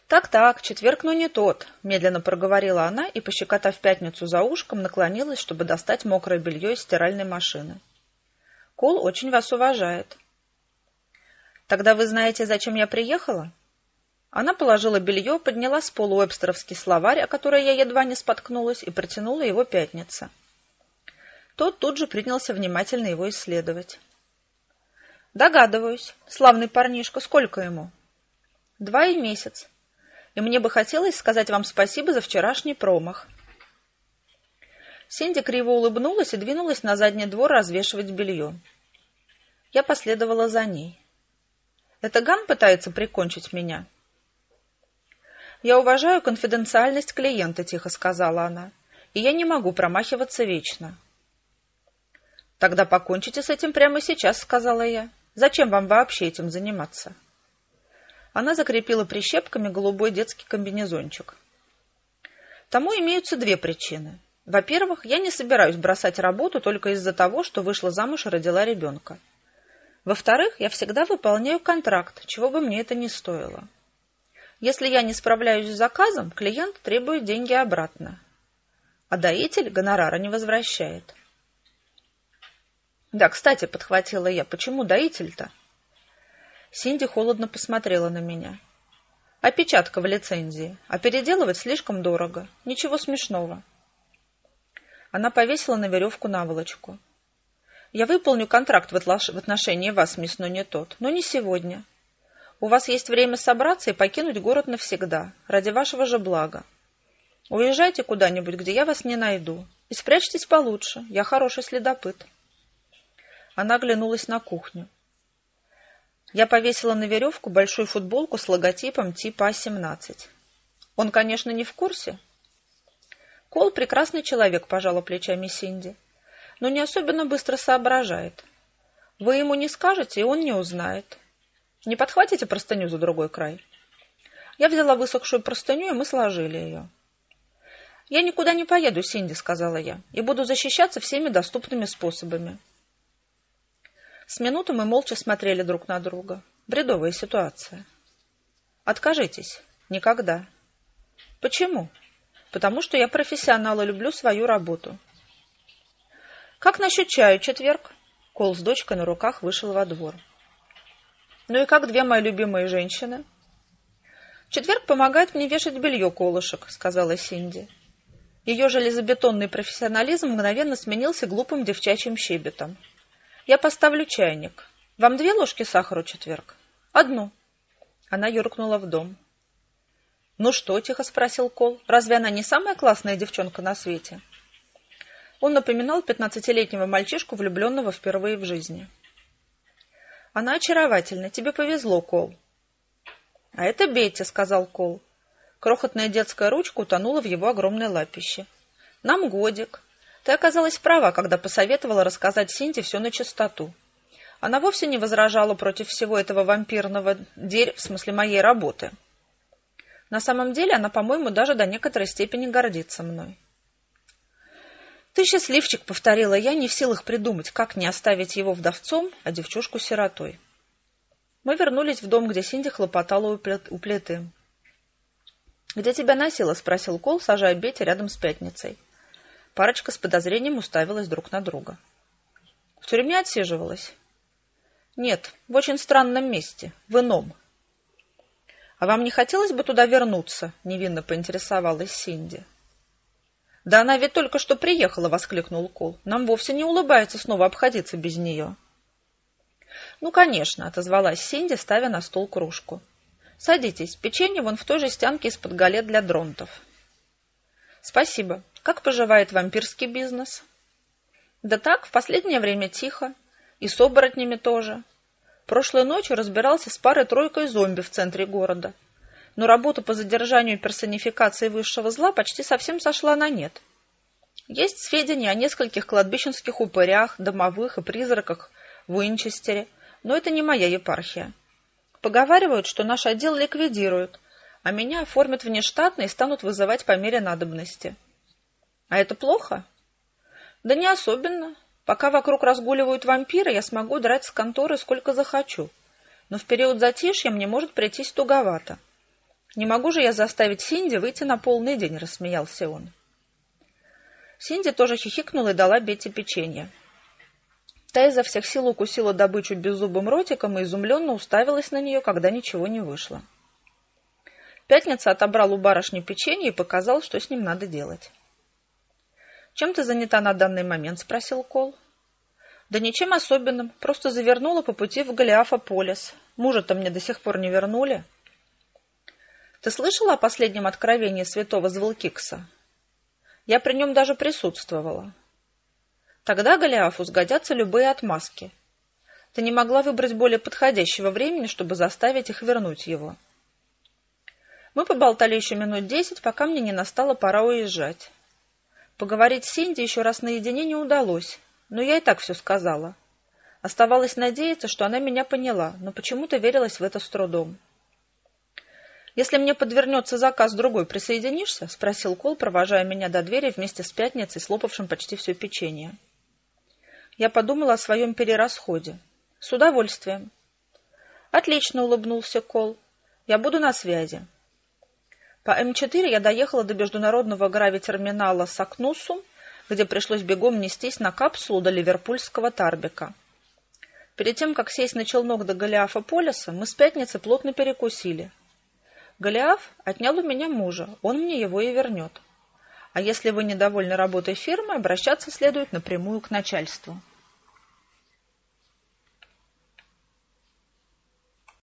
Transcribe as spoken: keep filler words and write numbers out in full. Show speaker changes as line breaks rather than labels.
Так-так, четверг, но не тот, медленно проговорила она и, пощекотав пятницу за ушком, наклонилась, чтобы достать мокрое белье из стиральной машины. Кол очень вас уважает. Тогда вы знаете, зачем я приехала? Она положила белье, подняла с пола уэбстеровский словарь, о который я едва не споткнулась, и протянула его Пятнице. Тот тут же принялся внимательно его исследовать. Догадываюсь. Славный парнишка. Сколько ему? Два и месяц. И мне бы хотелось сказать вам спасибо за вчерашний промах. Синди криво улыбнулась и двинулась на задний двор развешивать белье. Я последовала за ней. Это Ган пытается прикончить меня? Я уважаю конфиденциальность клиента, тихо сказала она, и я не могу промахиваться вечно. Тогда покончите с этим прямо сейчас, сказала я. Зачем вам вообще этим заниматься? Она закрепила прищепками голубой детский комбинезончик. Тому имеются две причины. Во-первых, я не собираюсь бросать работу только из-за того, что вышла замуж и родила ребенка. Во-вторых, я всегда выполняю контракт, чего бы мне это ни стоило. Если я не справляюсь с заказом, клиент требует деньги обратно. А доитель гонорара не возвращает. Да, кстати, подхватила я, почему доитель-то? Синди холодно посмотрела на меня. Опечатка в лицензии, а переделывать слишком дорого. Ничего смешного. Она повесила на веревку наволочку. Я выполню контракт в отношении вас, мисс, но не тот, но не сегодня. У вас есть время собраться и покинуть город навсегда, ради вашего же блага. Уезжайте куда-нибудь, где я вас не найду, и спрячьтесь получше, я хороший следопыт. Она оглянулась на кухню. Я повесила на веревку большую футболку с логотипом типа А семнадцать. Он, конечно, не в курсе. Кол прекрасный человек, пожала плечами Синди, но не особенно быстро соображает. Вы ему не скажете, и он не узнает. Не подхватите простыню за другой край? Я взяла высохшую простыню, и мы сложили ее. Я никуда не поеду, Синди, сказала я, и буду защищаться всеми доступными способами. С минуту мы молча смотрели друг на друга. Бредовая ситуация. Откажитесь. Никогда. Почему? Потому что я профессионал и люблю свою работу. Как насчет чаю, четверг? Кол с дочкой на руках вышел во двор. Ну и как две мои любимые женщины? Четверг помогает мне вешать белье, колышек, сказала Синди. Ее железобетонный профессионализм мгновенно сменился глупым девчачьим щебетом. Я поставлю чайник. Вам две ложки сахара, четверг? Одну. Она юркнула в дом. Ну что, тихо спросил Кол, разве она не самая классная девчонка на свете? Он напоминал пятнадцатилетнего мальчишку, влюбленного впервые в жизни. Она очаровательна, тебе повезло, Кол. А это Бетти, сказал Кол. Крохотная детская ручка утонула в его огромной лапище. Нам годик. Ты оказалась права, когда посоветовала рассказать Синди все на чистоту. Она вовсе не возражала против всего этого вампирного дерь, в смысле моей работы. На самом деле она, по-моему, даже до некоторой степени гордится мной. Ты счастливчик, повторила я, не в силах придумать, как не оставить его вдовцом, а девчушку сиротой. Мы вернулись в дом, где Синди хлопотала у плиты. Где тебя носило? Спросил Кол, сажая Бетти рядом с Пятницей. Парочка с подозрением уставилась друг на друга. В тюрьме отсиживалась? Нет, в очень странном месте, в ином. А вам не хотелось бы туда вернуться? Невинно поинтересовалась Синди. Да она ведь только что приехала, воскликнул Кол. Нам вовсе не улыбается снова обходиться без нее. Ну, конечно, отозвалась Синди, ставя на стол кружку. Садитесь, печенье вон в той жестянке из-под галет для дронтов. Спасибо. Как поживает вампирский бизнес? Да так, в последнее время тихо. И с оборотнями тоже. Прошлой ночью разбирался с парой-тройкой зомби в центре города. Но работа по задержанию персонификации высшего зла почти совсем сошла на нет. Есть сведения о нескольких кладбищенских упырях, домовых и призраках в Уинчестере, но это не моя епархия. Поговаривают, что наш отдел ликвидируют, а меня оформят внештатно и станут вызывать по мере надобности. А это плохо? Да не особенно. Пока вокруг разгуливают вампиры, я смогу драть с конторы сколько захочу. Но в период затишья мне может прийтись туговато. Не могу же я заставить Синди выйти на полный день, рассмеялся он. Синди тоже хихикнула и дала Бетти печенье. Та изо всех сил укусила добычу беззубым ротиком и изумленно уставилась на нее, когда ничего не вышло. Пятница отобрал у барышни печенье и показал, что с ним надо делать. «Чем ты занята на данный момент?» — спросил Кол. «Да ничем особенным, просто завернула по пути в Голиафополис. Мужа-то мне до сих пор не вернули». «Ты слышала о последнем откровении святого Звелкикса? Я при нем даже присутствовала. Тогда Голиафу сгодятся любые отмазки. Ты не могла выбрать более подходящего времени, чтобы заставить их вернуть его». Мы поболтали еще минут десять, пока мне не настала пора уезжать. Поговорить с Синди еще раз наедине не удалось, но я и так все сказала. Оставалось надеяться, что она меня поняла, но почему-то верилась в это с трудом. «Если мне подвернется заказ другой, присоединишься?» — спросил Кол, провожая меня до двери вместе с Пятницей, слопавшим почти все печенье. Я подумала о своем перерасходе. «С удовольствием». «Отлично», — улыбнулся Кол. «Я буду на связи». По Эм четыре я доехала до международного гравитерминала Сакнусум, где пришлось бегом нестись на капсулу до ливерпульского Тарбека. Перед тем, как сесть на челнок до Голиафополиса, мы с Пятницей плотно перекусили. Голиаф отнял у меня мужа, он мне его и вернет. А если вы недовольны работой фирмы, обращаться следует напрямую к начальству.